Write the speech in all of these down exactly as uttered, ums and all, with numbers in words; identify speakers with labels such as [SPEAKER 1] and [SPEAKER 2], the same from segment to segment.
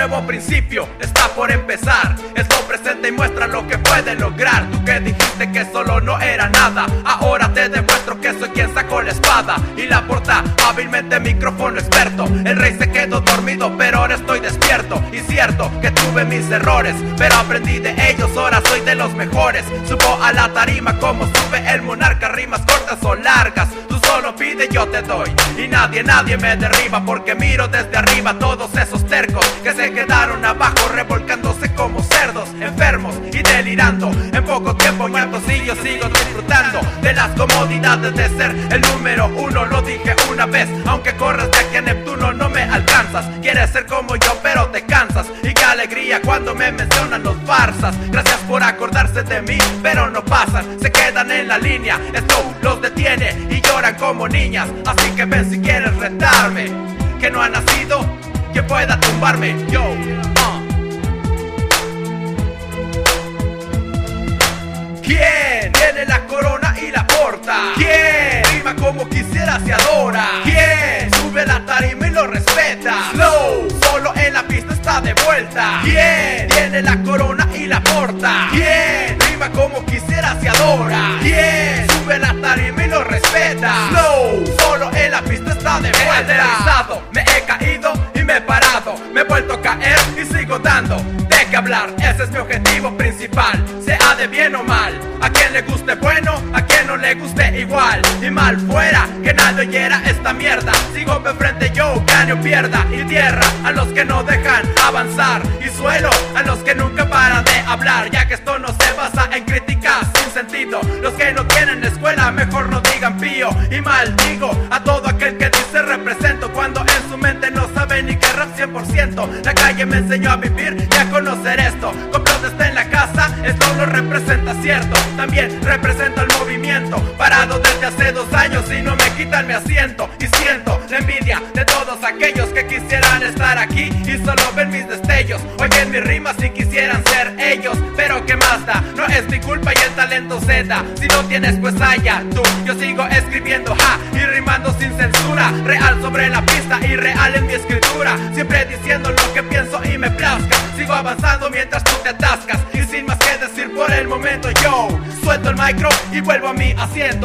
[SPEAKER 1] nuevo principio está por empezar. Esto presenta y muestra lo que puede lograr. Tú que dijiste que solo no era nada, ahora te demuestro que soy quien sacó la espada y la porta hábilmente micrófono experto. El rey se quedó dormido, pero ahora estoy despierto. Y cierto que tuve mis errores, pero aprendí de ellos, ahora soy de los mejores. Subo a la tarima como sube el monarca, rimas cortas o largas. Tú solo pide, yo te doy. Y nadie, nadie me derriba, porque miro desde arriba todos esos tercos que se quedaron abajo revolcándose como cerdos, enfermos y delirando. En poco tiempo muertos y yo sigo disfrutando de las comodidades de ser el número uno. Lo dije una vez, aunque corras de aquí a Neptuno no me alcanzas. Quieres ser como yo pero te cansas. Y qué alegría cuando me mencionan los farsas. Gracias por acordarse de mí, pero no pasan, se quedan en la línea. Esto los detiene y lloran como niñas. Así que ven si quieres retarme, que no ha nacido quien pueda tumbarme. Yo, uh. ¿Quién tiene la corona y la porta? ¿Quién rima como quisiera se adora? ¿Quién sube la tarima y lo respeta? Slow, solo en la pista está de vuelta. ¿Quién tiene la corona y la porta? ¿Quién rima como quisiera se adora? ¿Quién sube la tarima y lo respeta? Slow, solo en la pista está de vuelta. Me he aterrizado, me he caído y me he parado. Me he vuelto a caer y sigo dando de qué hablar. Ese es mi objetivo principal, sea de bien o mal. A quien le guste bueno, a quien no le guste igual. Y mal fuera que nadie oyera esta mierda. Sigo de frente yo, gane o pierda. Y tierra a los que no dejan avanzar. Y suelo a los que nunca paran de hablar. Ya que esto no se basa en críticas sin sentido. Los que no tienen escuela mejor no digan pío. Y maldigo a todo aquel que dice represento, cuando en su mente no sabe ni qué rap cien por ciento. La calle me enseñó a vivir y a conocer esto. Complot está en la casa, esto lo representa cierto. También representa el movimiento, parado desde hace dos años y no me quitan mi asiento. Y siento la envidia de todos aquellos que quisieran estar aquí y solo ven mis destellos. Oyen mis rimas y quisieran ser ellos, pero qué más da, no es mi culpa y el talento se da. Si no tienes pues allá tú, yo sigo escribiendo ja y rimando sin censura. Real sobre la pista y real en mi escritura, siempre diciendo lo que pienso y me plazca. Sigo avanzando mientras tú te atascas y sin más que decir por el momento yo suelto el micro y vuelvo a mi asiento.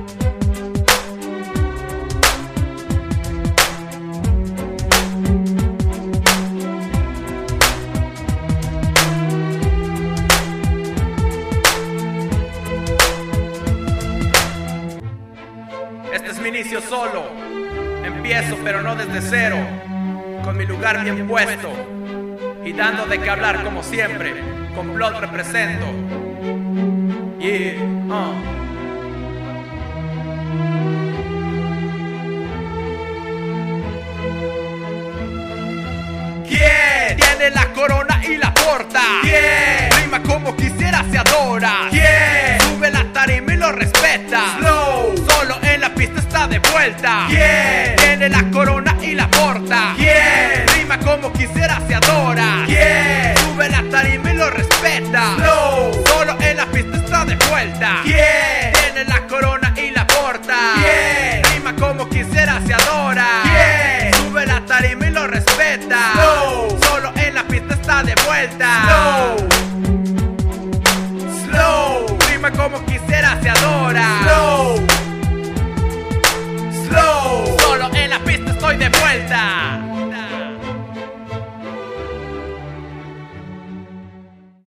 [SPEAKER 1] Este es mi inicio solo. Empiezo pero no desde cero, con mi lugar bien puesto y dando de qué hablar como siempre. Complot represento. Yeah, uh. ¿Quién tiene la corona y la porta? ¿Quién rima como quisiera se adora? ¿Quién sube la tarima y lo respeta? Slow, solo en la pista está de vuelta. ¿Quién tiene la corona y la porta? ¿Quién rima como quisiera se adora? ¿Quién sube la tarima y lo respeta? Slow, solo en la pista está de vuelta. ¿Quién tiene la corona y la porta? ¿Quién rima como quisiera se adora? ¿Quién sube la tarima y lo respeta? Slow, solo en la pista está de vuelta. Slow, slow, rima como quisiera se adora.